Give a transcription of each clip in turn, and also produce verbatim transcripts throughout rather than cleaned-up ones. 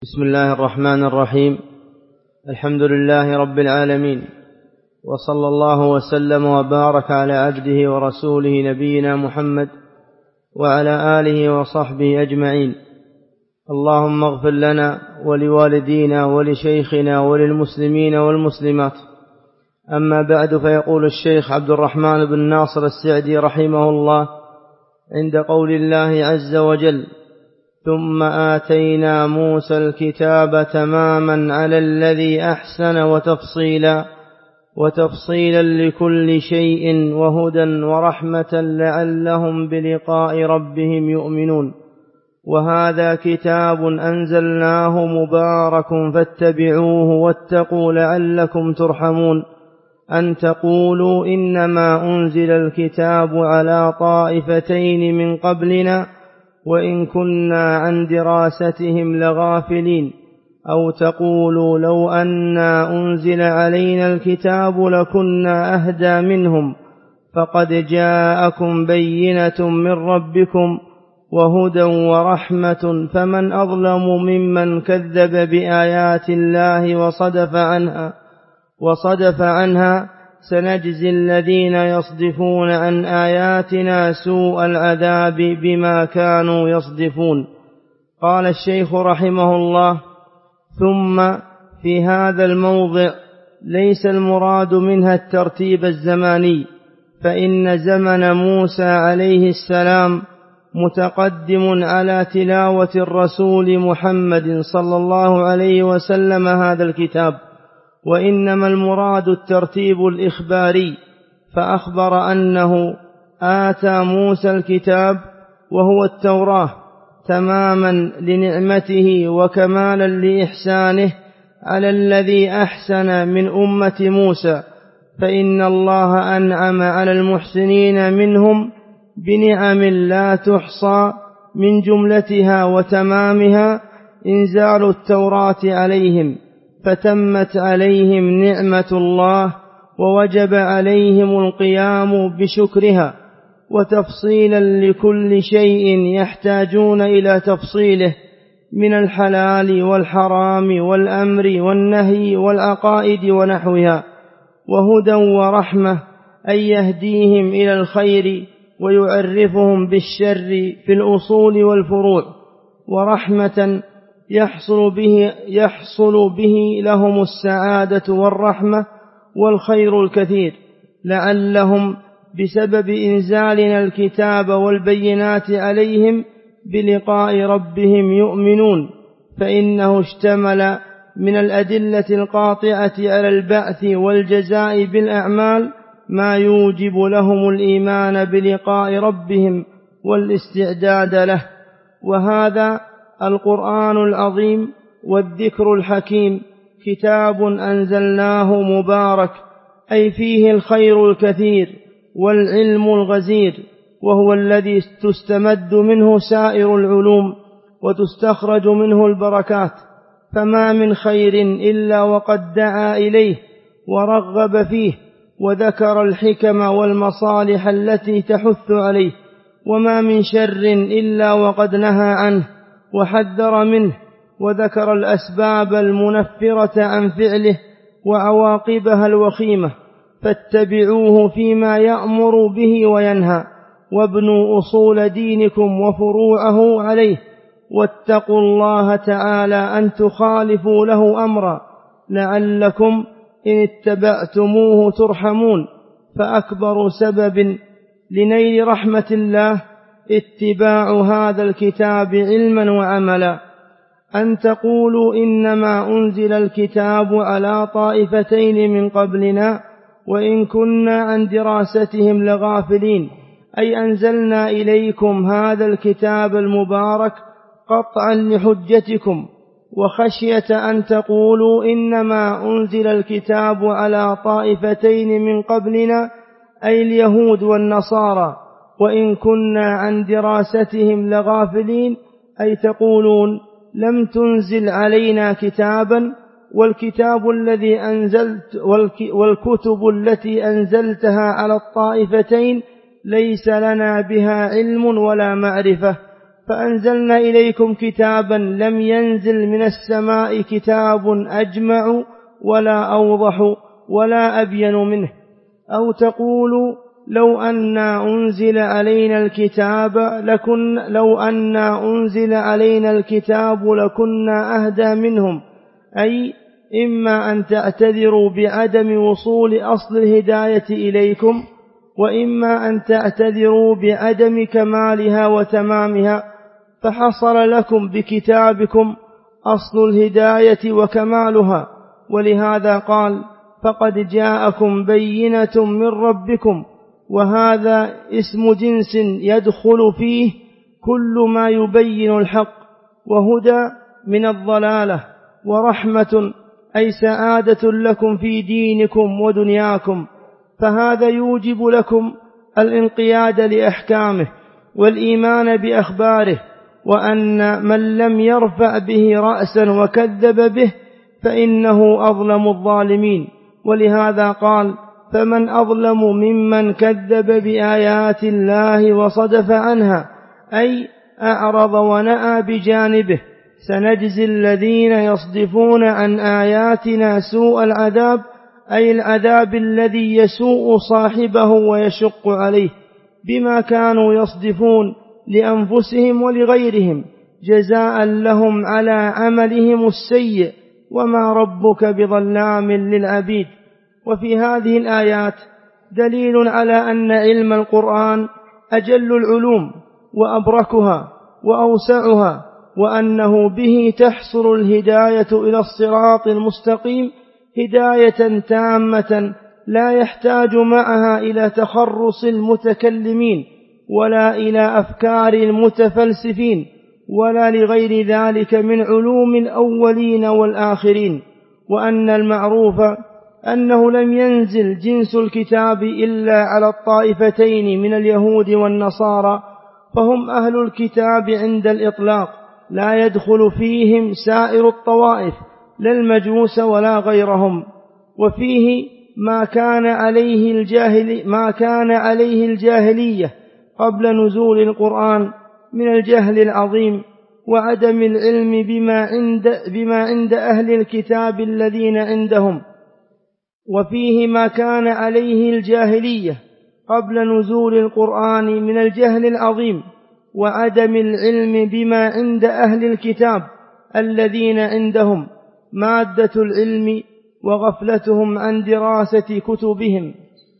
بسم الله الرحمن الرحيم. الحمد لله رب العالمين، وصلى الله وسلم وبارك على عبده ورسوله نبينا محمد وعلى آله وصحبه أجمعين. اللهم اغفر لنا ولوالدينا ولشيخنا وللمسلمين والمسلمات. أما بعد، فيقول الشيخ عبد الرحمن بن ناصر السعدي رحمه الله عند قول الله عز وجل: ثم آتينا موسى الكتاب تماما على الذي أحسن وتفصيلا وتفصيلا لكل شيء وهدى ورحمة لعلهم بلقاء ربهم يؤمنون. وهذا كتاب أنزلناه مبارك فاتبعوه واتقوا لعلكم ترحمون. أن تقولوا إنما أنزل الكتاب على طائفتين من قبلنا وإن كنا عن دراستهم لغافلين. أو تقولوا لو أنا أنزل علينا الكتاب لكنا أهدى منهم. فقد جاءكم بينة من ربكم وهدى ورحمة، فمن أظلم ممن كذب بآيات الله وصدف عنها وصدف عنها سنجزي الذين يصدفون عن آياتنا سوء العذاب بما كانوا يصدفون. قال الشيخ رحمه الله: ثم في هذا الموضع ليس المراد منها الترتيب الزماني، فإن زمن موسى عليه السلام متقدم على تلاوة الرسول محمد صلى الله عليه وسلم هذا الكتاب، وإنما المراد الترتيب الإخباري، فأخبر أنه آتى موسى الكتاب وهو التوراة تماما لنعمته وكمالا لإحسانه على الذي أحسن من أمة موسى، فإن الله أنعم على المحسنين منهم بنعم لا تحصى، من جملتها وتمامها إنزال التوراة عليهم، فتمت عليهم نعمة الله ووجب عليهم القيام بشكرها، وتفصيلا لكل شيء يحتاجون إلى تفصيله من الحلال والحرام والأمر والنهي والعقائد ونحوها، وهدى ورحمة أي يهديهم إلى الخير ويعرفهم بالشر في الأصول والفروع، ورحمة يحصل به, يحصل به لهم السعادة والرحمة والخير الكثير، لعلهم بسبب إنزالنا الكتاب والبينات عليهم بلقاء ربهم يؤمنون، فإنه اشتمل من الأدلة القاطعة على البعث والجزاء بالأعمال ما يوجب لهم الإيمان بلقاء ربهم والاستعداد له. وهذا القرآن العظيم والذكر الحكيم كتاب أنزلناه مبارك، أي فيه الخير الكثير والعلم الغزير، وهو الذي تستمد منه سائر العلوم وتستخرج منه البركات، فما من خير إلا وقد دعا إليه ورغب فيه وذكر الحكم والمصالح التي تحث عليه، وما من شر إلا وقد نهى عنه وحذر منه وذكر الأسباب المنفرة عن فعله وعواقبها الوخيمة، فاتبعوه فيما يأمر به وينهى، وابنوا أصول دينكم وفروعه عليه، واتقوا الله تعالى أن تخالفوا له أمرا لعلكم إن اتبعتموه ترحمون. فأكبر سبب لنيل رحمة الله اتباع هذا الكتاب علما وعملا. أن تقولوا إنما أنزل الكتاب على طائفتين من قبلنا وإن كنا عن دراستهم لغافلين، أي أنزلنا إليكم هذا الكتاب المبارك قطعا لحجتكم، وخشية أن تقولوا إنما أنزل الكتاب على طائفتين من قبلنا، أي اليهود والنصارى، وإن كنا عن دراستهم لغافلين، أي تقولون لم تنزل علينا كتابا، والكتاب الذي أنزلت والكتب التي أنزلتها على الطائفتين ليس لنا بها علم ولا معرفة، فأنزلنا إليكم كتابا لم ينزل من السماء كتاب أجمع ولا أوضح ولا أبين منه. أو تقولوا لو أنا أنزل علينا الكتاب لكن لو أنا أنزل علينا الكتاب لكنا أهدى منهم، أي إما أن تعتذروا بعدم وصول أصل الهداية إليكم، وإما أن تعتذروا بعدم كمالها وتمامها، فحصل لكم بكتابكم أصل الهداية وكمالها. ولهذا قال فقد جاءكم بينة من ربكم، وهذا اسم جنس يدخل فيه كل ما يبين الحق، وهدى من الضلالة، ورحمة أي سعادة لكم في دينكم ودنياكم. فهذا يوجب لكم الانقياد لأحكامه والإيمان بأخباره، وأن من لم يرفع به رأسا وكذب به فإنه أظلم الظالمين. ولهذا قال فمن أظلم ممن كذب بآيات الله وصدف عنها، أي أعرض ونأى بجانبه. سنجزي الذين يصدفون عن آياتنا سوء العذاب، أي العذاب الذي يسوء صاحبه ويشق عليه بما كانوا يصدفون لأنفسهم ولغيرهم، جزاء لهم على عملهم السيء، وما ربك بظلام للعبيد. وفي هذه الآيات دليل على أن علم القرآن أجل العلوم وأبركها وأوسعها، وأنه به تحصل الهداية إلى الصراط المستقيم هداية تامة لا يحتاج معها إلى تخرص المتكلمين ولا إلى أفكار المتفلسفين ولا لغير ذلك من علوم الأولين والآخرين. وأن المعروف أنه لم ينزل جنس الكتاب إلا على الطائفتين من اليهود والنصارى، فهم أهل الكتاب عند الإطلاق، لا يدخل فيهم سائر الطوائف لا المجوس ولا غيرهم. وفيه ما كان عليه الجاهل ما كان عليه الجاهلية قبل نزول القرآن من الجهل العظيم وعدم العلم بما عند بما عند أهل الكتاب الذين عندهم. وفيه ما كان عليه الجاهلية قبل نزول القرآن من الجهل العظيم وعدم العلم بما عند أهل الكتاب الذين عندهم، مادة العلم وغفلتهم عن دراسة كتبهم.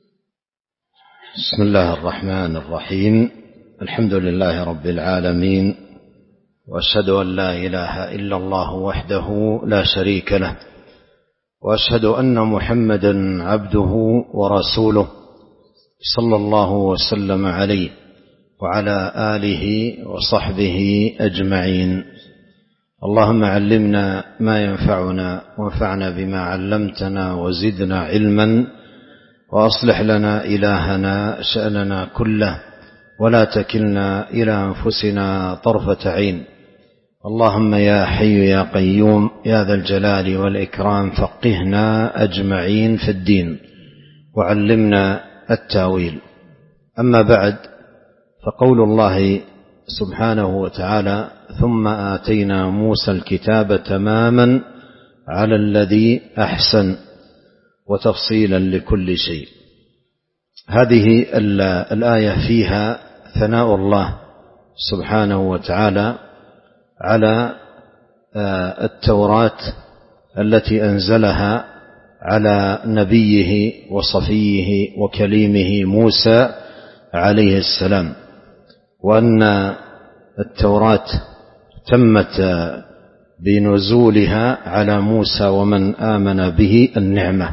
بسم الله الرحمن الرحيم. الحمد لله رب العالمين، وأشهد أن لا إله إلا الله وحده لا شريك له، وأشهد أن محمدا عبده ورسوله صلى الله وسلم عليه وعلى آله وصحبه أجمعين. اللهم علمنا ما ينفعنا وانفعنا بما علمتنا وزدنا علما، وأصلح لنا إلهنا شأننا كله، ولا تكلنا إلى أنفسنا طرفة عين. اللهم يا حي يا قيوم يا ذا الجلال والإكرام فقهنا أجمعين في الدين وعلمنا التاويل. أما بعد، فقول الله سبحانه وتعالى ثم آتينا موسى الكتاب تماما على الذي أحسن وتفصيلا لكل شيء. هذه الآية فيها ثناء الله سبحانه وتعالى على التوراة التي أنزلها على نبيه وصفيه وكليمه موسى عليه السلام، وأن التوراة تمت بنزولها على موسى ومن آمن به النعمة،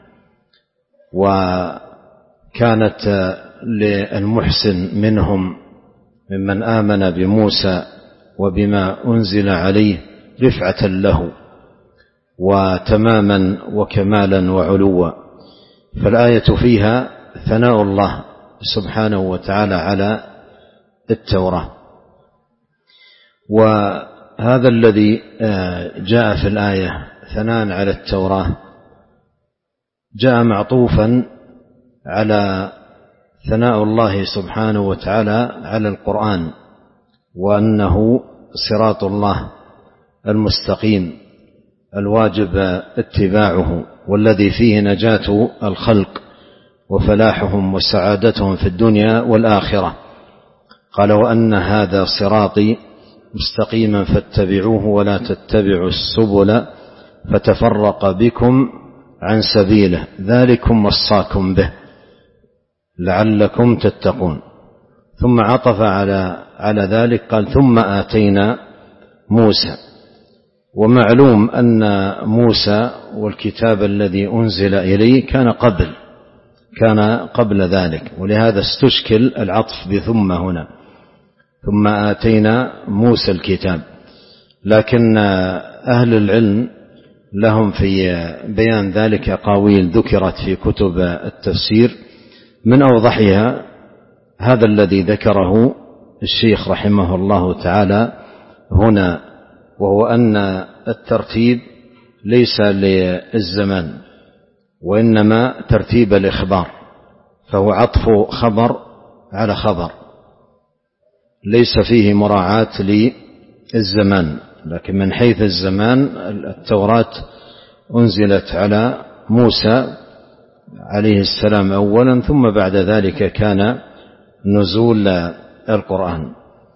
وكانت للمحسن منهم ممن آمن بموسى وبما أنزل عليه رفعة له وتماما وكمالا وعلوا. فالآية فيها ثناء الله سبحانه وتعالى على التوراة. وهذا الذي جاء في الآية ثناء على التوراة جاء معطوفا على ثناء الله سبحانه وتعالى على القرآن، وأنه صراط الله المستقيم الواجب اتباعه، والذي فيه نجاة الخلق وفلاحهم وسعادتهم في الدنيا والآخرة. قال: وأن هذا صراطي مستقيما فاتبعوه ولا تتبعوا السبل فتفرق بكم عن سبيله ذلكم وصاكم به لعلكم تتقون. ثم عطف على على ذلك قال: ثم آتينا موسى. ومعلوم أن موسى والكتاب الذي أنزل إليه كان قبل كان قبل ذلك، ولهذا استشكل العطف بثم هنا، ثم آتينا موسى الكتاب. لكن أهل العلم لهم في بيان ذلك أقاويل ذكرت في كتب التفسير، من أوضحها هذا الذي ذكره الشيخ رحمه الله تعالى هنا، وهو أن الترتيب ليس للزمان وإنما ترتيب الإخبار، فهو عطف خبر على خبر، ليس فيه مراعاة للزمان. لكن من حيث الزمان التوراة أنزلت على موسى عليه السلام أولا، ثم بعد ذلك كان نزول القرآن،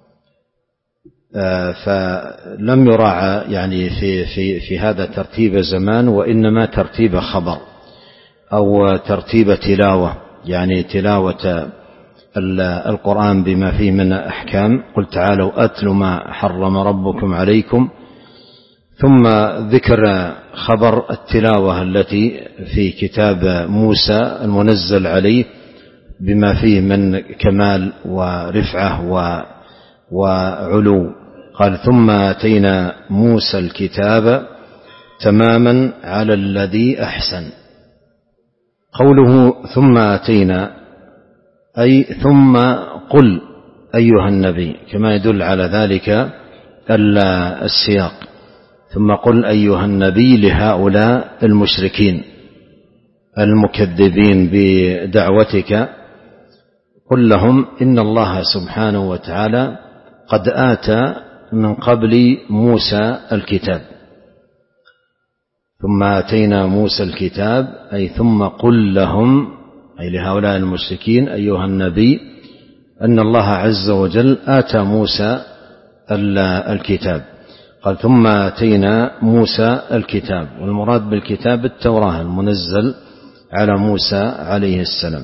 فلم يراعى يعني في في في هذا ترتيب زمان، وإنما ترتيب خبر أو ترتيب تلاوة، يعني تلاوة القرآن بما فيه من أحكام. قل تعالوا أتل ما حرم ربكم عليكم، ثم ذكر خبر التلاوة التي في كتاب موسى المنزل عليه بما فيه من كمال ورفعة وعلو. قال: ثم آتينا موسى الكتاب تماما على الذي أحسن. قوله ثم آتينا أي ثم قل أيها النبي، كما يدل على ذلك السياق، ثم قل أيها النبي لهؤلاء المشركين المكذبين بدعوتك، قل لهم إن الله سبحانه وتعالى قد آتى من قبل موسى الكتاب. ثم آتينا موسى الكتاب أي ثم قل لهم أي لهؤلاء المشركين أيها النبي أن الله عز وجل آتى موسى الكتاب. قال: ثم آتينا موسى الكتاب، والمراد بالكتاب التوراة المنزل على موسى عليه السلام،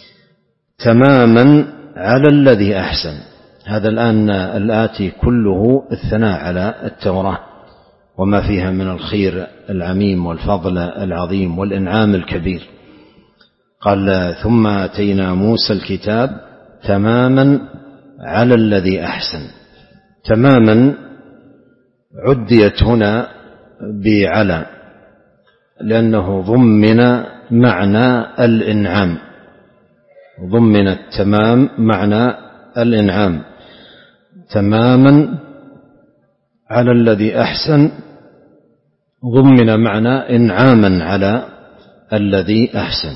تماما على الذي أحسن. هذا الآن الآتي كله الثناء على التوراة وما فيها من الخير العميم والفضل العظيم والإنعام الكبير. قال: ثم آتينا موسى الكتاب تماما على الذي أحسن. تماما عديت هنا بعلى، لأنه ضمن معنى الإنعام، ضمن التمام معنى الإنعام. تماما على الذي أحسن ضمن معنى إنعاما على الذي أحسن،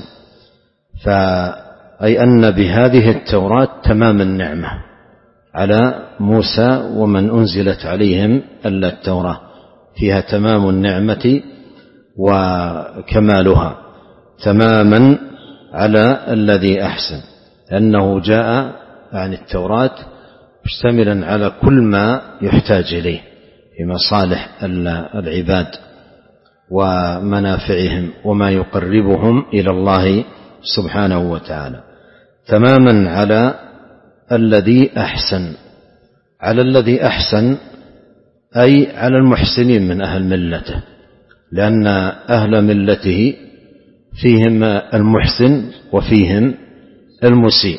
فأي أن بهذه التوراة تمام النعمة على موسى ومن أنزلت عليهم إلا التوراة، فيها تمام النعمة وكمالها، تماما على الذي أحسن، لأنه جاء عن التوراة مشتملا على كل ما يحتاج إليه في مصالح العباد ومنافعهم وما يقربهم إلى الله سبحانه وتعالى. تماما على الذي أحسن، على الذي أحسن أي على المحسنين من أهل ملته، لأن أهل ملته فيهم المحسن وفيهم المسيء،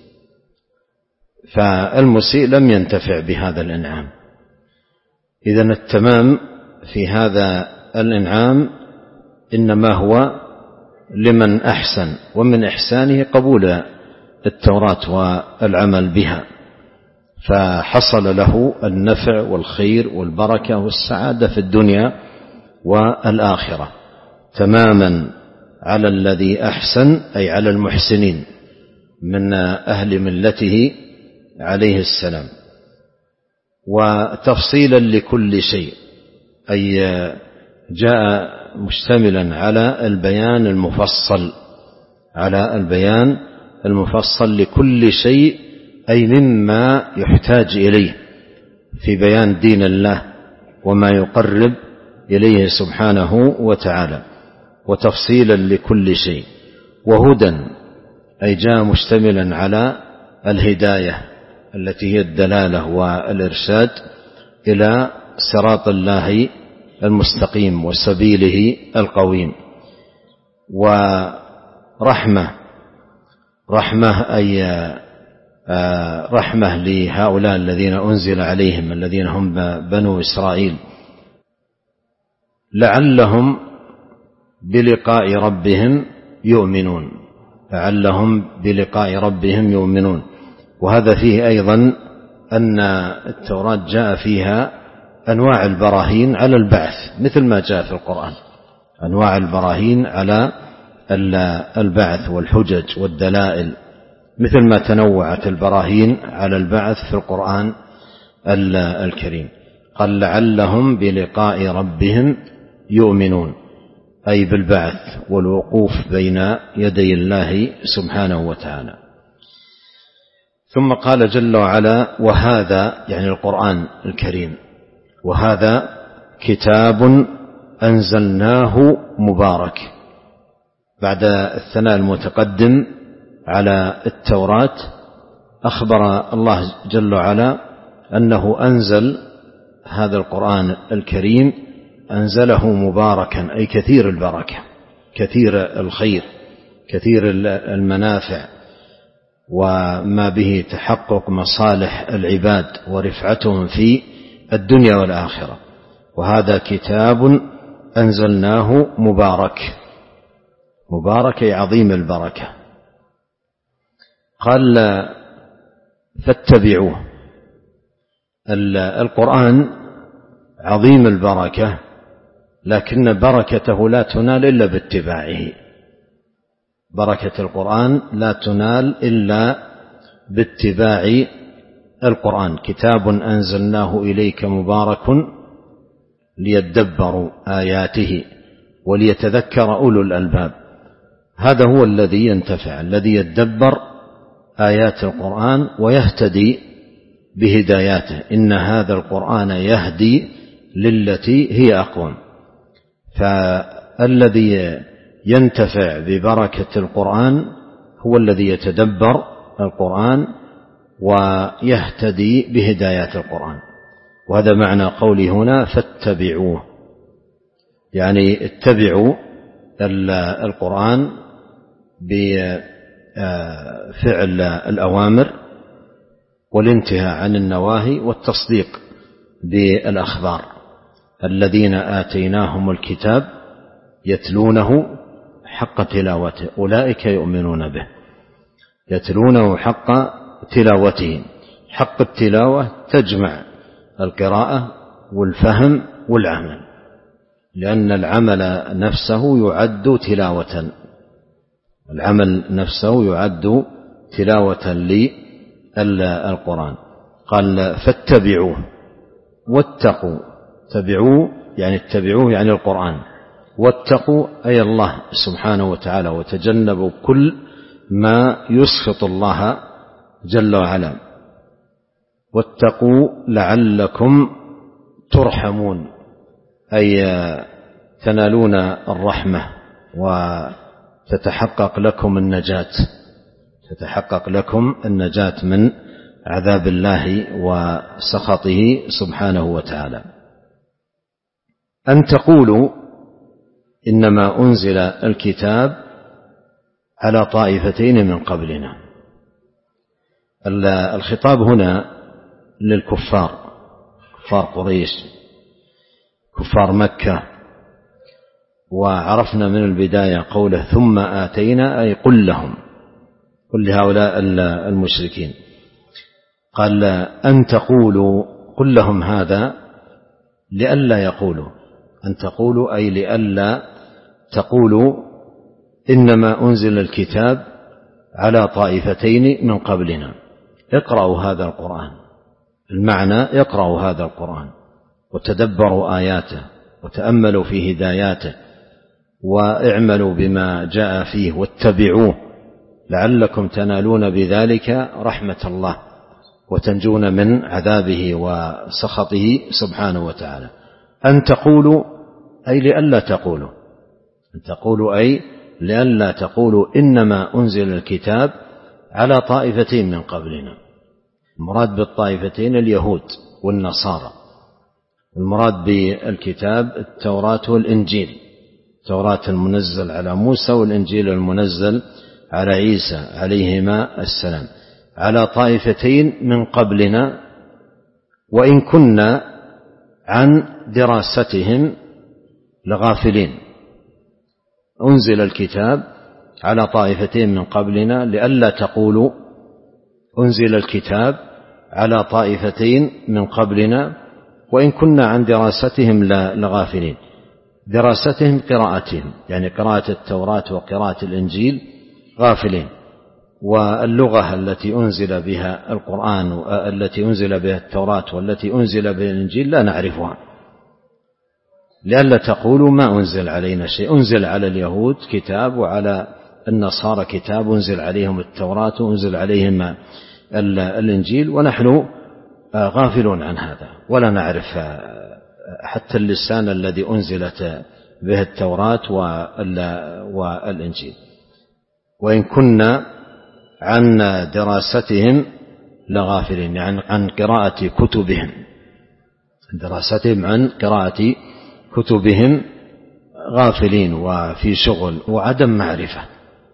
فالمسيء لم ينتفع بهذا الإنعام. إذن التمام في هذا الإنعام إنما هو لمن أحسن، ومن إحسانه قبول التوراة والعمل بها، فحصل له النفع والخير والبركة والسعادة في الدنيا والآخرة. تماما على الذي أحسن أي على المحسنين من أهل ملته عليه السلام. وتفصيلا لكل شيء، أي جاء مشتملا على البيان المفصل على البيان المفصل لكل شيء، أي مما يحتاج إليه في بيان دين الله وما يقرب إليه سبحانه وتعالى، وتفصيلا لكل شيء. وهدى أي جاء مشتملا على الهداية التي هي الدلالة والإرشاد إلى صراط الله المستقيم وسبيله القويم. ورحمة رحمة أي رحمة لهؤلاء الذين أنزل عليهم الذين هم بنو إسرائيل، لعلهم بلقاء ربهم يؤمنون لعلهم بلقاء ربهم يؤمنون. وهذا فيه أيضا أن التوراة جاء فيها أنواع البراهين على البعث، مثل ما جاء في القرآن أنواع البراهين على البعث والحجج والدلائل، مثل ما تنوعت البراهين على البعث في القرآن الكريم. قال لعلهم بلقاء ربهم يؤمنون، أي بالبعث والوقوف بين يدي الله سبحانه وتعالى. ثم قال جل وعلا: وهذا يعني القرآن الكريم، وهذا كتاب أنزلناه مبارك. بعد الثناء المتقدم على التوراة أخبر الله جل وعلا أنه أنزل هذا القرآن الكريم، أنزله مباركا أي كثير البركة، كثير الخير، كثير المنافع، وما به تحقق مصالح العباد ورفعتهم في الدنيا والآخرة. وهذا كتاب أنزلناه مبارك، مبارك أي عظيم البركة. قال فاتبعوه. القرآن عظيم البركة، لكن بركته لا تنال إلا باتباعه. بركة القرآن لا تنال إلا باتباع القرآن. كتاب أنزلناه إليك مبارك ليدبروا آياته وليتذكر أولو الألباب. هذا هو الذي ينتفع، الذي يدبر آيات القرآن ويهتدي بهداياته. إن هذا القرآن يهدي للتي هي أقوم. فالذي ينتفع ببركة القرآن هو الذي يتدبر القرآن ويهتدي بهدايات القرآن. وهذا معنى قولي هنا فاتبعوه، يعني اتبعوا القرآن بفعل الأوامر والانتهاء عن النواهي والتصديق بالأخبار. الذين آتيناهم الكتاب يتلونه حق تلاوته أولئك يؤمنون به. يتلونه حق تلاوته. حق التلاوة تجمع القراءة والفهم والعمل، لأن العمل نفسه يعد تلاوة. العمل نفسه يعد تلاوة للقرآن. قال فاتبعوه واتقوا. تبعوه يعني اتبعوه يعني القرآن، واتقوا أي الله سبحانه وتعالى، وتجنبوا كل ما يسخط الله جل وعلا. واتقوا لعلكم ترحمون، أي تنالون الرحمة وتتحقق لكم النجاة، تتحقق لكم النجاة من عذاب الله وسخطه سبحانه وتعالى. أن تقولوا إنما أنزل الكتاب على طائفتين من قبلنا. الخطاب هنا للكفار، كفار قريش، كفار مكة. وعرفنا من البداية قوله ثم آتينا، أي قل لهم، قل لهؤلاء المشركين. قال أن تقولوا، قل لهم هذا لئلا يقولوا. أن تقولوا أي لئلا تقولوا إنما أنزل الكتاب على طائفتين من قبلنا. اقرأوا هذا القرآن، المعنى اقرأوا هذا القرآن وتدبروا آياته وتأملوا في هداياته واعملوا بما جاء فيه واتبعوه لعلكم تنالون بذلك رحمة الله وتنجون من عذابه وسخطه سبحانه وتعالى. أن تقولوا أي لئلا تقولوا أن تقولوا أي لئلا تقولوا إنما أنزل الكتاب على طائفتين من قبلنا. المراد بالطائفتين اليهود والنصارى، المراد بالكتاب التوراة والإنجيل، التوراة المنزل على موسى والإنجيل المنزل على عيسى عليهما السلام، على طائفتين من قبلنا وإن كنا عن دراستهم لغافلين. أنزل الكتاب على طائفتين من قبلنا لئلا تقولوا أنزل الكتاب على طائفتين من قبلنا وإن كنا عن دراستهم لغافلين. دراستهم قراءتهم، يعني قراءة التوراة وقراءة الإنجيل غافلين، واللغة التي أنزل بها القرآن التي أنزل بها التوراة والتي أنزل بها الإنجيل لا نعرفها. لئلا تقولوا ما أنزل علينا شيء، أنزل على اليهود كتاب وعلى النصارى كتاب، أنزل عليهم التوراة وأنزل عليهم الإنجيل ونحن غافلون عن هذا ولا نعرف حتى اللسان الذي أنزلت به التوراة والإنجيل، وإن كنا عن دراستهم لغافلين، يعني عن قراءة كتبهم، دراستهم عن قراءة كتبهم غافلين وفي شغل وعدم معرفة،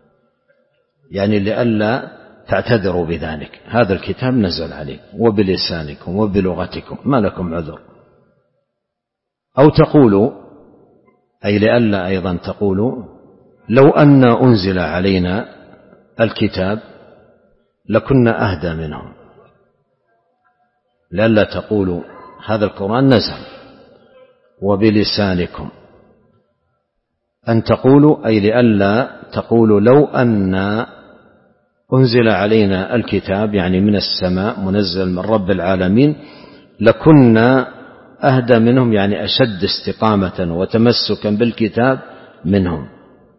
يعني لئلا تعتذروا بذلك. هذا الكتاب نزل عليكم وبلسانكم وبلغتكم ما لكم عذر. أو تقولوا أي لئلا أيضا تقولوا لو أن أنزل علينا الكتاب لكنا أهدى منهم. لئلا تقولوا هذا القرآن نزل وبلسانكم. أن تقولوا أي لئلا تقولوا لو أن أنزل علينا الكتاب يعني من السماء منزل من رب العالمين لكنا أهدى منهم، يعني أشد استقامة وتمسكا بالكتاب منهم،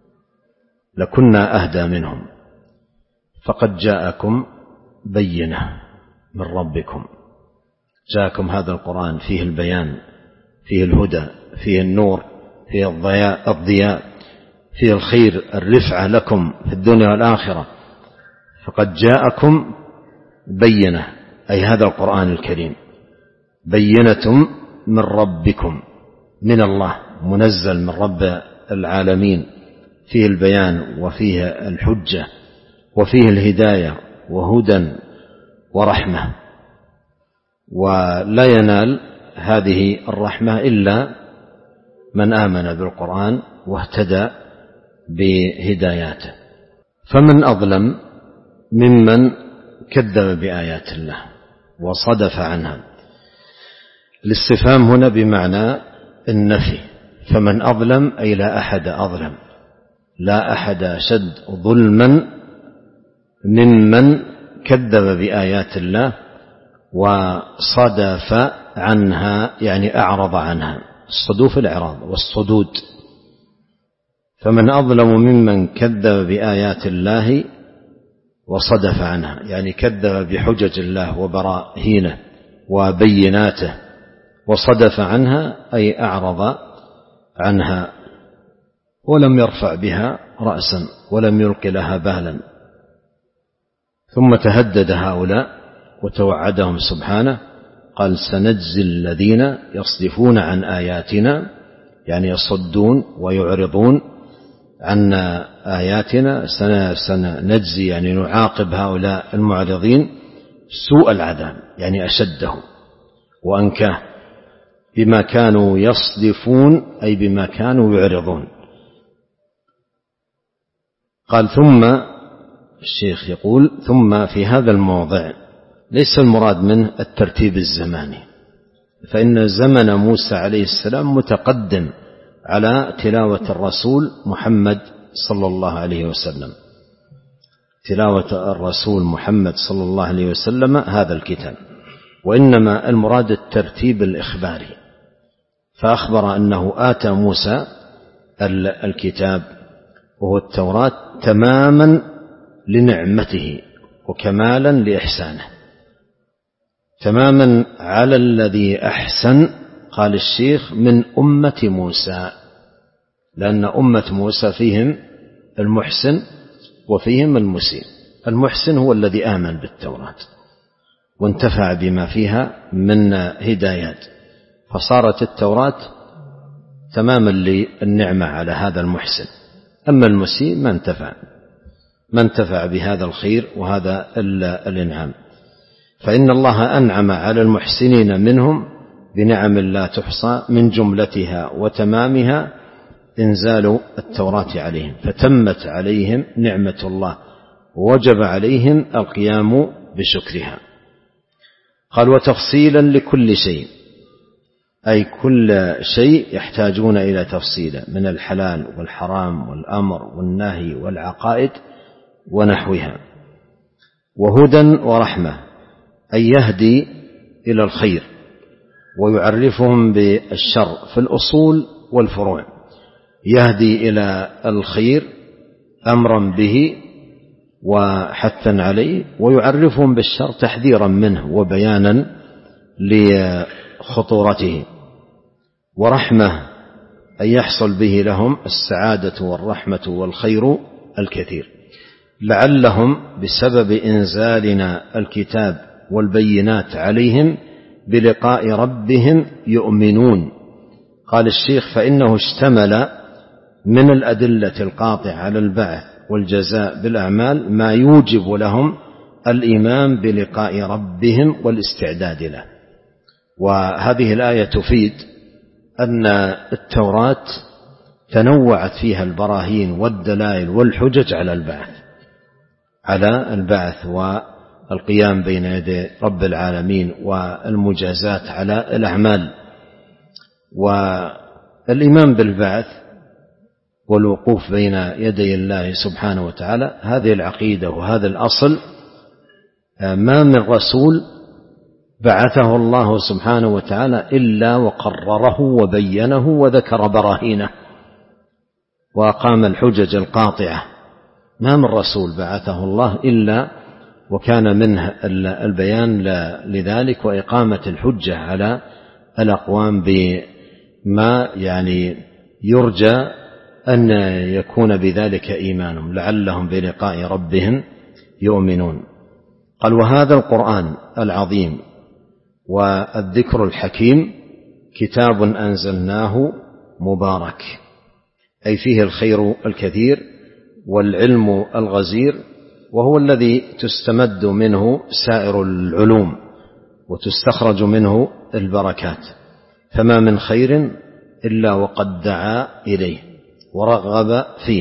لكنا أهدى منهم. فقد جاءكم بينة من ربكم، جاءكم هذا القرآن فيه البيان، فيه الهدى، فيه النور، فيه الضياء الضياء، فيه الخير، الرفعة لكم في الدنيا والآخرة. فقد جاءكم بينة أي هذا القرآن الكريم بينة من ربكم، من الله، منزل من رب العالمين، فيه البيان وفيه الحجة وفيه الهداية وهدى ورحمة. ولا ينال هذه الرحمة إلا من آمن بالقرآن واهتدى بهداياته. فمن أظلم ممن كذب بآيات الله وصدف عنها. الاستفهام هنا بمعنى النفي، فمن أظلم أي لا أحد أظلم، لا أحد أشد ظلما ممن كذب بآيات الله وصدف عنها، يعني أعرض عنها، الصدوف الإعراض والصدود. فمن أظلم ممن كذب بآيات الله وصدف عنها، يعني كذب بحجج الله وبراهينه وبيناته، وصدف عنها أي أعرض عنها ولم يرفع بها رأسا ولم يلق لها بالا. ثم تهدد هؤلاء وتوعدهم سبحانه، قال سنجزي الذين يصدفون عن آياتنا، يعني يصدون ويعرضون عن آياتنا، سنجزي يعني نعاقب هؤلاء المعرضين سوء العذاب، يعني أشده وأنكاه، بما كانوا يصدفون أي بما كانوا يعرضون. قال ثم الشيخ يقول ثم في هذا الموضع ليس المراد منه الترتيب الزماني، فإن زمن موسى عليه السلام متقدم على تلاوة الرسول محمد صلى الله عليه وسلم، تلاوة الرسول محمد صلى الله عليه وسلم هذا الكتاب. وإنما المراد الترتيب الإخباري، فأخبر أنه آتى موسى الكتاب وهو التوراة تماما لنعمته وكمالا لإحسانه، تماما على الذي أحسن. قال الشيخ من أمة موسى، لأن أمة موسى فيهم المحسن وفيهم المسيء. المحسن هو الذي آمن بالتوراة وانتفع بما فيها من هدايات، فصارت التوراة تماما للنعمة على هذا المحسن. أما المسيء ما انتفع ما انتفع بهذا الخير وهذا الإنعام. فإن الله أنعم على المحسنين منهم بنعم لا تحصى، من جملتها وتمامها إنزال التوراة عليهم، فتمت عليهم نعمة الله ووجب عليهم القيام بشكرها. قال وتفصيلا لكل شيء، أي كل شيء يحتاجون إلى تفصيله من الحلال والحرام والأمر والنهي والعقائد ونحوها. وهدى ورحمة، أي يهدي إلى الخير ويعرفهم بالشر في الأصول والفروع، يهدي إلى الخير أمرا به وحثا عليه، ويعرفهم بالشر تحذيرا منه وبيانا لخطورته. ورحمة أن يحصل به لهم السعادة والرحمة والخير الكثير، لعلهم بسبب إنزالنا الكتاب والبينات عليهم بلقاء ربهم يؤمنون. قال الشيخ فإنه اشتمل من الأدلة القاطعة على البعث والجزاء بالأعمال ما يوجب لهم الإيمان بلقاء ربهم والاستعداد له. وهذه الآية تفيد أن التوراة تنوعت فيها البراهين والدلائل والحجج على البعث على البعث والقيام بين يدي رب العالمين والمجازات على الأعمال. والإيمان بالبعث والوقوف بين يدي الله سبحانه وتعالى، هذه العقيدة وهذا الأصل ما من رسول بعثه الله سبحانه وتعالى إلا وقرره وبينه وذكر براهينه وأقام الحجج القاطعة. ما من رسول بعثه الله إلا وكان منه البيان لذلك وإقامة الحجة على الأقوام بما يعني يرجى أن يكون بذلك إيمانهم لعلهم بلقاء ربهم يؤمنون. قال وهذا القرآن العظيم والذكر الحكيم كتاب أنزلناه مبارك، أي فيه الخير الكثير والعلم الغزير، وهو الذي تستمد منه سائر العلوم وتستخرج منه البركات، فما من خير إلا وقد دعا إليه ورغب فيه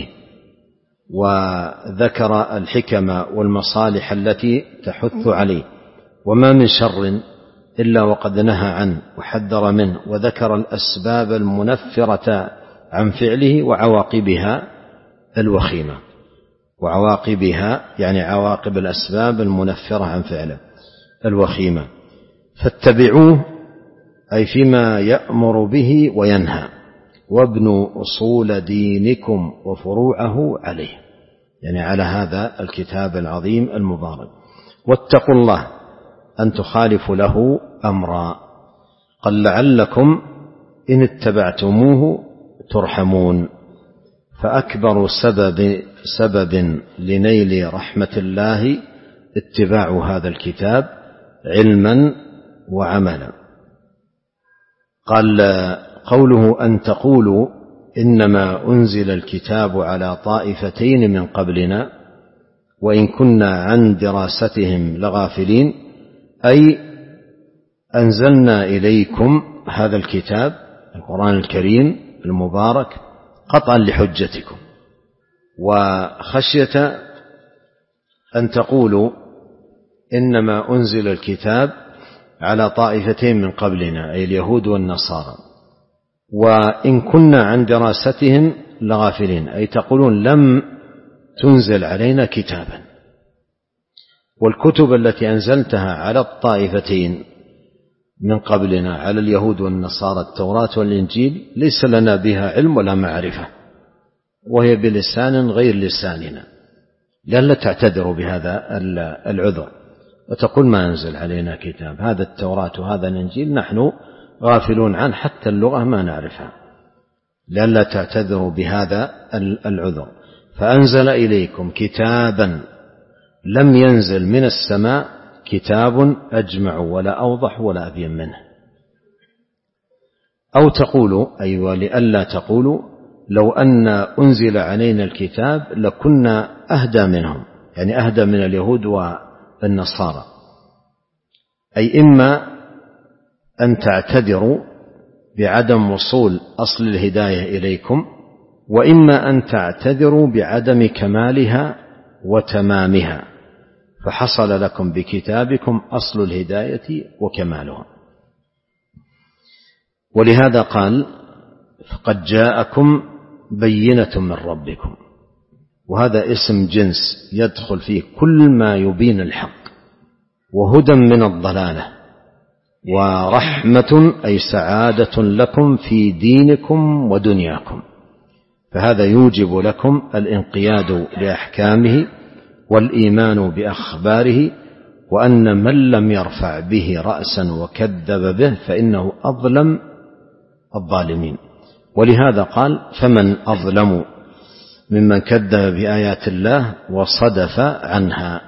وذكر الحكم والمصالح التي تحث عليه، وما من شر إلا وقد نهى عنه وحذر منه وذكر الأسباب المنفرة عن فعله وعواقبها الوخيمة. وعواقبها يعني عواقب الأسباب المنفرة عن فعله الوخيمة. فاتبعوه أي فيما يأمر به وينهى، وابنوا أصول دينكم وفروعه عليه، يعني على هذا الكتاب العظيم المبارك. واتقوا الله أن تخالفوا له أمرا، قال لعلكم إن اتبعتموه ترحمون. فأكبر سبب, سبب لنيل رحمة الله اتباع هذا الكتاب علما وعملا. قال قوله أن تقولوا إنما أنزل الكتاب على طائفتين من قبلنا وإن كنا عن دراستهم لغافلين، أي أنزلنا إليكم هذا الكتاب القرآن الكريم المبارك قطعا لحجتكم، وخشية أن تقولوا إنما أنزل الكتاب على طائفتين من قبلنا أي اليهود والنصارى وإن كنا عن دراستهم لغافلين، أي تقولون لم تنزل علينا كتابا. والكتب التي أنزلتها على الطائفتين من قبلنا على اليهود والنصارى التوراة والإنجيل ليس لنا بها علم ولا معرفة، وهي بلسان غير لساننا، لئلا تعتذروا بهذا العذر وتقول ما أنزل علينا كتاب، هذا التوراة وهذا الإنجيل نحن غافلون عنه، حتى اللغة ما نعرفها، لئلا تعتذروا بهذا العذر. فأنزل إليكم كتابا لم ينزل من السماء كتاب أجمع ولا أوضح ولا أبين منه. أو تقولوا أي أيوة لئلا تقولوا لو أن أنزل علينا الكتاب لكنا أهدى منهم، يعني أهدى من اليهود والنصارى، أي إما أن تعتذروا بعدم وصول أصل الهداية إليكم، وإما أن تعتذروا بعدم كمالها وتمامها، فحصل لكم بكتابكم أصل الهداية وكمالها. ولهذا قال فقد جاءكم بينة من ربكم، وهذا اسم جنس يدخل فيه كل ما يبين الحق، وهدى من الضلالة، ورحمة أي سعادة لكم في دينكم ودنياكم، فهذا يوجب لكم الانقياد لأحكامه والإيمان بأخباره، وأن من لم يرفع به رأسا وكذب به فإنه أظلم الظالمين. ولهذا قال فمن أظلم ممن كذب بآيات الله وصدف عنها،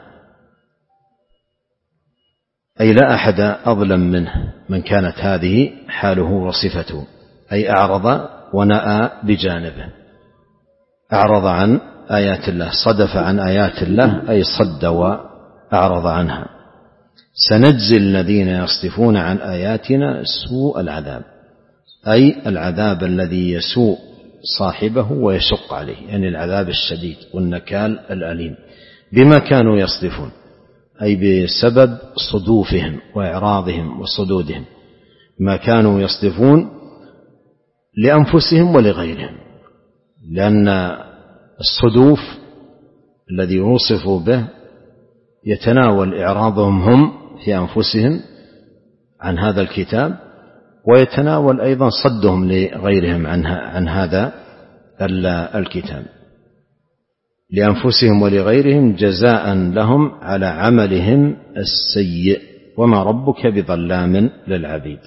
أي لا أحد أظلم منه من كانت هذه حاله وصفته، أي أعرض ونأى بجانبه، أعرض عن آيات الله، صدف عن آيات الله أي صد وأعرض عنها. سنجزي الذين يصدفون عن آياتنا سوء العذاب، أي العذاب الذي يسوء صاحبه ويشق عليه، يعني العذاب الشديد والنكال الأليم، بما كانوا يصدفون، أي بسبب صدوفهم وإعراضهم وصدودهم، ما كانوا يصدفون لأنفسهم ولغيرهم، لأن الصدوف الذي يوصفوا به يتناول إعراضهم هم في أنفسهم عن هذا الكتاب، ويتناول أيضا صدهم لغيرهم عن هذا الكتاب، لأنفسهم ولغيرهم جزاء لهم على عملهم السيء، وما ربك بظلام للعبيد.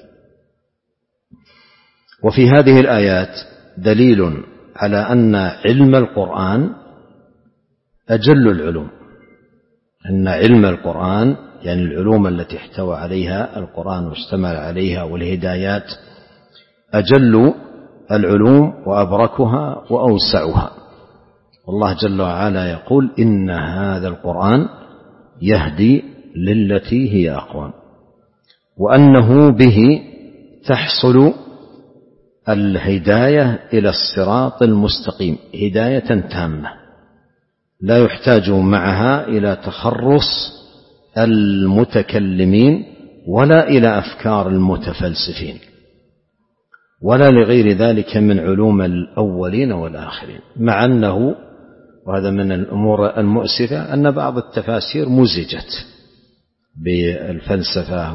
وفي هذه الآيات دليل على أن علم القرآن أجل العلوم، أن علم القرآن يعني العلوم التي احتوى عليها القرآن واشتمل عليها والهدايات أجل العلوم وأبركها وأوسعها. والله جل وعلا يقول إن هذا القرآن يهدي للتي هي أقوم، وأنه به تحصل الهداية إلى الصراط المستقيم هداية تامة، لا يحتاج معها إلى تخرص المتكلمين ولا إلى أفكار المتفلسفين ولا لغير ذلك من علوم الأولين والآخرين. مع أنه، وهذا من الأمور المؤسفة، أن بعض التفاسير مزجت بالفلسفة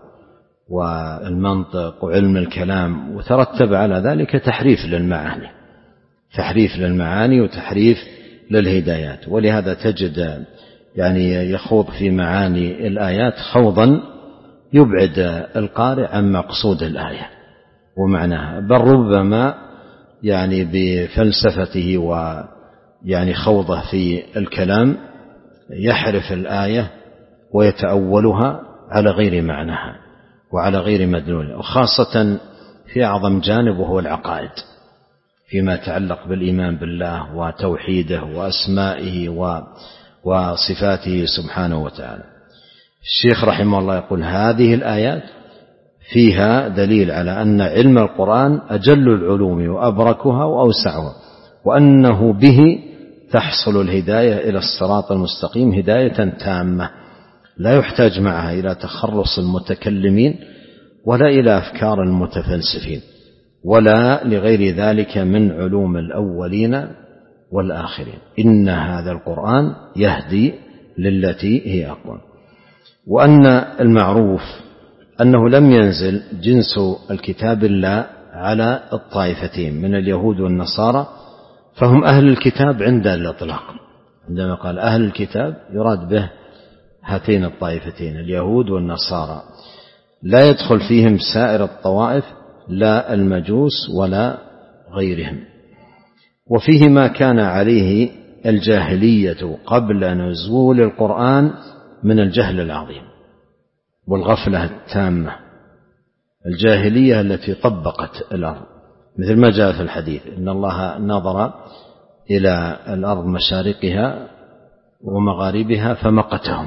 والمنطق وعلم الكلام، وترتب على ذلك تحريف للمعاني، تحريف للمعاني وتحريف للهدايات. ولهذا تجد يعني يخوض في معاني الآيات خوضا يبعد القارئ عن مقصود الآية ومعناها، بل ربما يعني بفلسفته ويعني خوضه في الكلام يحرف الآية ويتأولها على غير معناها وعلى غير مدلولها، وخاصة في أعظم جانب وهو العقائد، فيما يتعلق بالإيمان بالله وتوحيده وأسمائه وصفاته سبحانه وتعالى. الشيخ رحمه الله يقول هذه الآيات فيها دليل على أن علم القرآن أجل العلوم وأبركها وأوسعها، وأنه به تحصل الهداية إلى الصراط المستقيم هداية تامة، لا يحتاج معها إلى تخرص المتكلمين ولا إلى أفكار المتفلسفين ولا لغير ذلك من علوم الأولين والآخرين. إن هذا القرآن يهدي للتي هي أقوم. وأن المعروف أنه لم ينزل جنس الكتاب إلا على الطائفتين من اليهود والنصارى، فهم أهل الكتاب عند الإطلاق. عندما قال أهل الكتاب يراد به هاتين الطائفتين اليهود والنصارى، لا يدخل فيهم سائر الطوائف لا المجوس ولا غيرهم. وفيه ما كان عليه الجاهلية قبل نزول القرآن من الجهل العظيم والغفلة التامة، الجاهلية التي طبقت الأرض، مثل ما جاء في الحديث إن الله نظر إلى الأرض مشارقها ومغاربها فمقتهم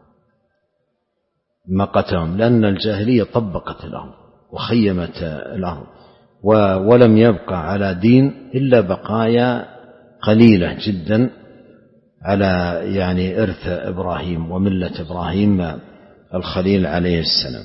مقتهم لأن الجاهلية طبقت الأرض وخيمت الأرض، ولم يبقى على دين إلا بقايا قليلة جدا على يعني إرث إبراهيم وملة إبراهيم الخليل عليه السلام.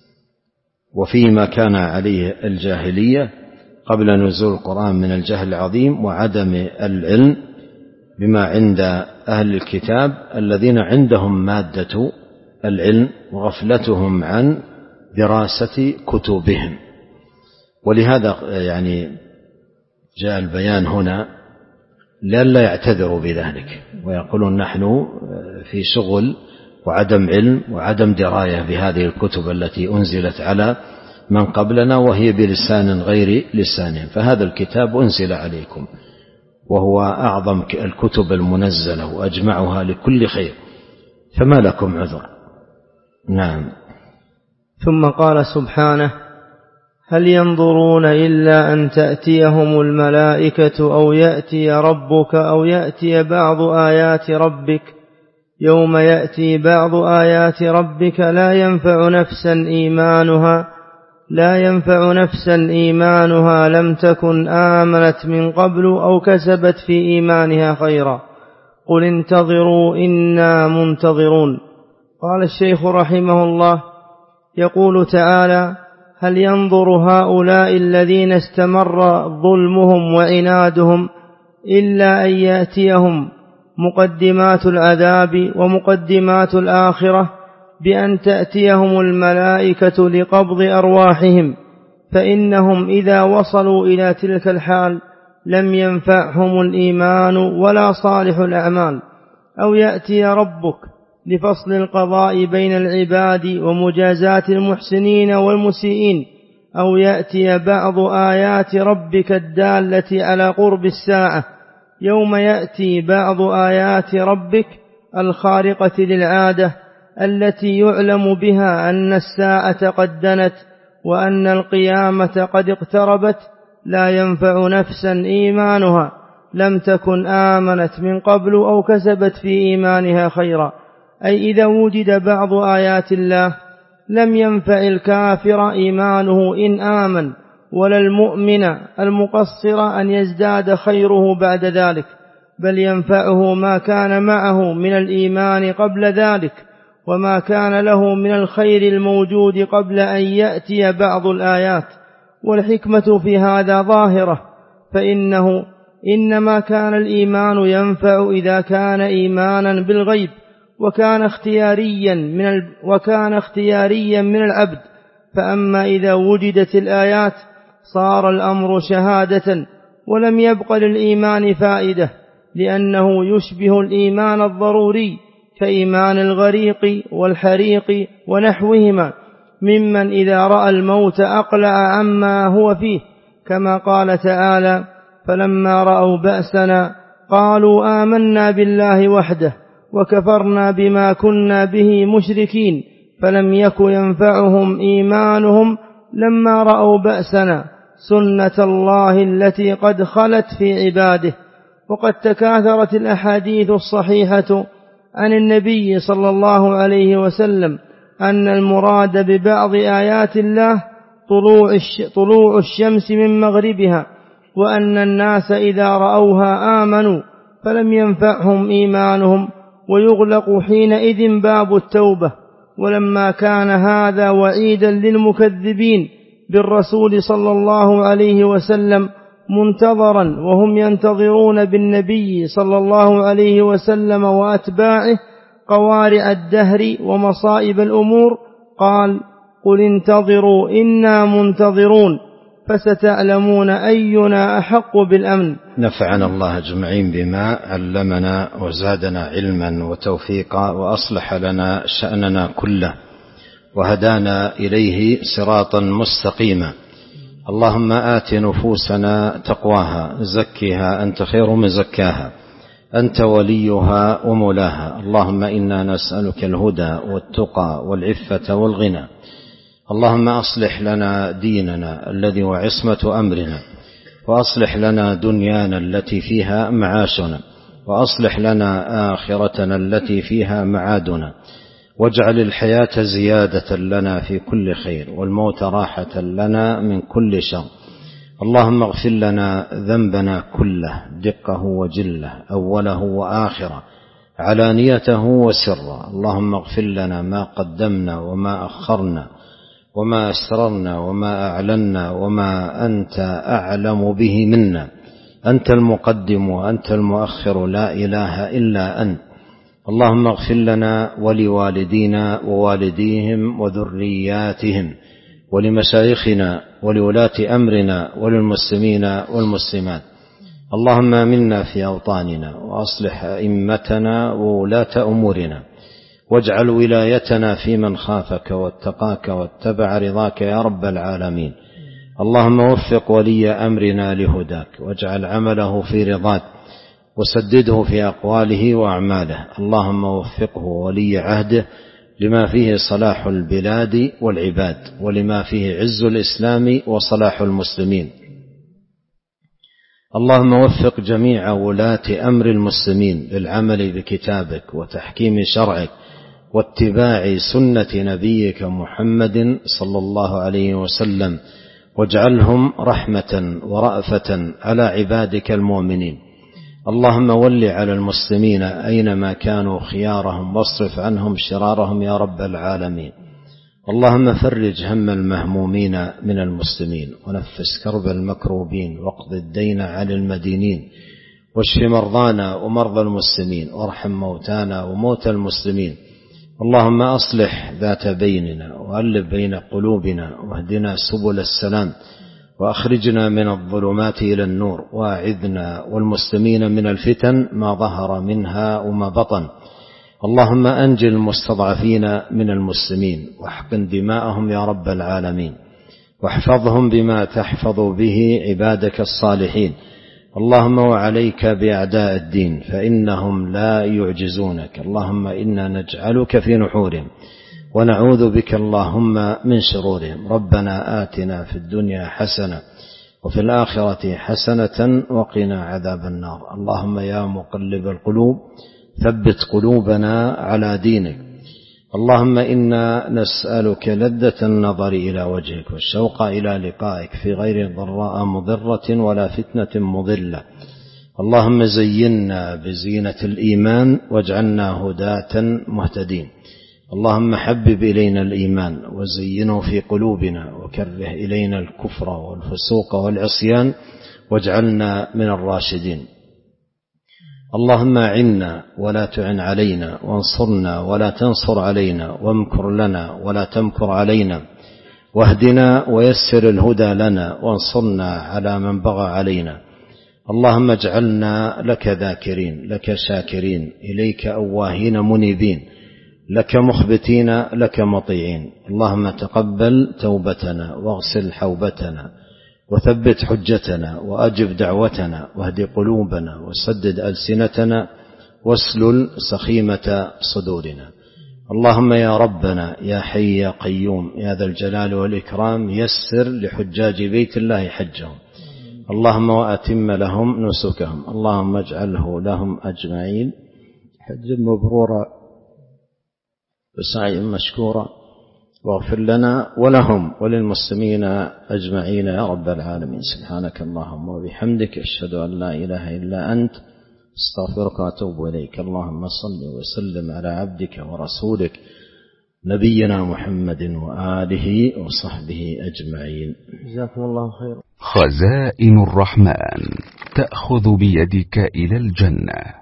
وفيما كان عليه الجاهلية قبل نزول القرآن من الجهل العظيم وعدم العلم بما عند أهل الكتاب الذين عندهم مادة العلم وغفلتهم عن دراسة كتبهم. ولهذا يعني جاء البيان هنا لئلا يعتذروا بذلك ويقولون نحن في شغل وعدم علم وعدم دراية بهذه الكتب التي أنزلت على من قبلنا وهي بلسان غير لسانهم، فهذا الكتاب أنزل عليكم وهو أعظم الكتب المنزلة وأجمعها لكل خير، فما لكم عذر. نعم. ثم قال سبحانه: هل ينظرون إلا أن تأتيهم الملائكة أو يأتي ربك أو يأتي بعض آيات ربك يوم يأتي بعض آيات ربك لا ينفع نفسا إيمانها لا ينفع نفسا إيمانها لم تكن آمنت من قبل أو كسبت في إيمانها خيرا قل انتظروا إنا منتظرون. قال الشيخ رحمه الله: يقول تعالى: هل ينظر هؤلاء الذين استمر ظلمهم وعنادهم إلا أن يأتيهم مقدمات العذاب ومقدمات الآخرة بأن تأتيهم الملائكة لقبض أرواحهم، فإنهم إذا وصلوا إلى تلك الحال لم ينفعهم الإيمان ولا صالح الأعمال، أو يأتي ربك لفصل القضاء بين العباد ومجازاة المحسنين والمسيئين، أو يأتي بعض آيات ربك الدالة على قرب الساعة يوم يأتي بعض آيات ربك الخارقة للعادة التي يعلم بها أن الساعة قد دنت وأن القيامة قد اقتربت لا ينفع نفسا إيمانها لم تكن آمنت من قبل أو كسبت في إيمانها خيرا. أي إذا وجد بعض آيات الله لم ينفع الكافر إيمانه إن آمن، ولا المؤمن المقصر أن يزداد خيره بعد ذلك، بل ينفعه ما كان معه من الإيمان قبل ذلك وما كان له من الخير الموجود قبل أن يأتي بعض الآيات. والحكمة في هذا ظاهرة، فإنه إنما كان الإيمان ينفع إذا كان إيمانا بالغيب وكان اختياريا من ال... وكان اختياريا من العبد. فأما إذا وجدت الآيات صار الأمر شهادة ولم يبق للإيمان فائدة، لأنه يشبه الإيمان الضروري كإيمان الغريق والحريق ونحوهما ممن إذا رأى الموت أقلع عما هو فيه، كما قال تعالى: فلما رأوا بأسنا قالوا آمنا بالله وحده وكفرنا بما كنا به مشركين فلم يك ينفعهم إيمانهم لما رأوا بأسنا سنة الله التي قد خلت في عباده. وقد تكاثرت الأحاديث الصحيحة عن النبي صلى الله عليه وسلم أن المراد ببعض آيات الله طلوع, طلوع الشمس من مغربها، وأن الناس إذا رأوها آمنوا فلم ينفعهم إيمانهم ويغلق حينئذ باب التوبة. ولما كان هذا وعيدا للمكذبين بالرسول صلى الله عليه وسلم منتظرا وهم ينتظرون بالنبي صلى الله عليه وسلم وأتباعه قوارع الدهر ومصائب الأمور، قال: قل انتظروا إنا منتظرون فستعلمون أينا أحق بالأمن. نفعنا الله أجمعين بما علمنا وزادنا علما وتوفيقا وأصلح لنا شأننا كله وهدانا إليه صراطا مستقيما. اللهم آت نفوسنا تقواها زكها أنت خير من زكاها أنت وليها ومولاها. اللهم إنا نسألك الهدى والتقى والعفة والغنى. اللهم أصلح لنا ديننا الذي هو عصمة أمرنا، وأصلح لنا دنيانا التي فيها معاشنا، وأصلح لنا آخرتنا التي فيها معادنا، واجعل الحياة زيادة لنا في كل خير والموت راحة لنا من كل شر. اللهم اغفر لنا ذنبنا كله دقه وجله أوله وآخره علانيته وسره. اللهم اغفر لنا ما قدمنا وما أخرنا وما أسررنا وما أعلنا وما أنت أعلم به منا. أنت المقدم وأنت المؤخر لا إله إلا أنت. اللهم اغفر لنا ولوالدينا ووالديهم وذرياتهم ولمشايخنا ولولاة أمرنا وللمسلمين والمسلمات. اللهم آمنا في أوطاننا وأصلح أئمتنا وولاة أمورنا، واجعل ولايتنا في من خافك واتقاك واتبع رضاك يا رب العالمين. اللهم وفق ولي أمرنا لهداك، واجعل عمله في رضاك، وسدده في أقواله وأعماله. اللهم وفقه ولي عهده لما فيه صلاح البلاد والعباد، ولما فيه عز الإسلام وصلاح المسلمين. اللهم وفق جميع ولاة أمر المسلمين للعمل بكتابك وتحكيم شرعك واتباع سنة نبيك محمد صلى الله عليه وسلم، واجعلهم رحمة ورأفة على عبادك المؤمنين. اللهم ول على المسلمين أينما كانوا خيارهم، واصرف عنهم شرارهم يا رب العالمين. اللهم فرج هم المهمومين من المسلمين، ونفس كرب المكروبين، واقض الدين عن المدينين، واشف مرضانا ومرضى المسلمين، وارحم موتانا وموتى المسلمين. اللهم أصلح ذات بيننا وألف بين قلوبنا، واهدنا سبل السلام، وأخرجنا من الظلمات إلى النور، وأعذنا والمسلمين من الفتن ما ظهر منها وما بطن. اللهم أنجِ المستضعفين من المسلمين، واحقن دماءهم يا رب العالمين، واحفظهم بما تحفظ به عبادك الصالحين. اللهم وعليك بأعداء الدين فإنهم لا يعجزونك. اللهم إنا نجعلك في نحورهم ونعوذ بك اللهم من شرورهم. ربنا آتنا في الدنيا حسنة وفي الآخرة حسنة وقنا عذاب النار. اللهم يا مقلب القلوب ثبت قلوبنا على دينك. اللهم إنا نسألك لذة النظر إلى وجهك والشوق إلى لقائك في غير ضراء مضرة ولا فتنة مضلة. اللهم زينا بزينة الإيمان واجعلنا هداة مهتدين. اللهم حبب إلينا الإيمان وزينه في قلوبنا، وكره إلينا الكفر والفسوق والعصيان واجعلنا من الراشدين. اللهم أعنا ولا تعن علينا، وانصرنا ولا تنصر علينا، وامكر لنا ولا تمكر علينا، واهدنا ويسر الهدى لنا، وانصرنا على من بغى علينا. اللهم اجعلنا لك ذاكرين، لك شاكرين، إليك أواهين منيبين، لك مخبتين، لك مطيعين. اللهم تقبل توبتنا واغسل حوبتنا وثبت حجتنا وأجب دعوتنا، واهد قلوبنا وسدد ألسنتنا واسلل سخيمة صدورنا. اللهم يا ربنا يا حي يا قيوم يا ذا الجلال والإكرام يسر لحجاج بيت الله حجهم. اللهم وأتم لهم نسكهم. اللهم اجعله لهم أجمعين حج مبرورا وسعي مشكورا، واغفر لنا ولهم وللمسلمين أجمعين يا رب العالمين. سبحانك اللهم وبحمدك أشهد أن لا إله إلا أنت استغفرك وأتوب إليك. اللهم صل وسلم على عبدك ورسولك نبينا محمد وآله وصحبه أجمعين. جزاكم الله خيرا. خزائن الرحمن تأخذ بيدك إلى الجنة.